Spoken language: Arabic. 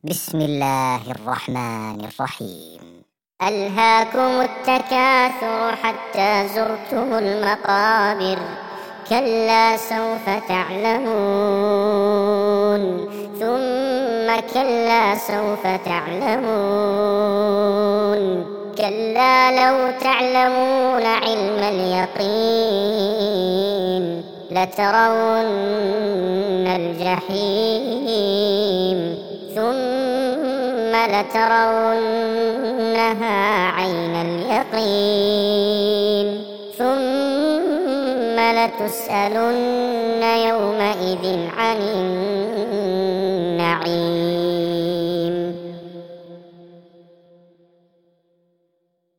بسم الله الرحمن الرحيم. ألهاكم التكاثر حتى زرتم المقابر، كلا سوف تعلمون ثم كلا سوف تعلمون، كلا لو تعلمون علم اليقين لترون الجحيم ثم لترونها عين اليقين ثم لتسألن يومئذ عن النعيم.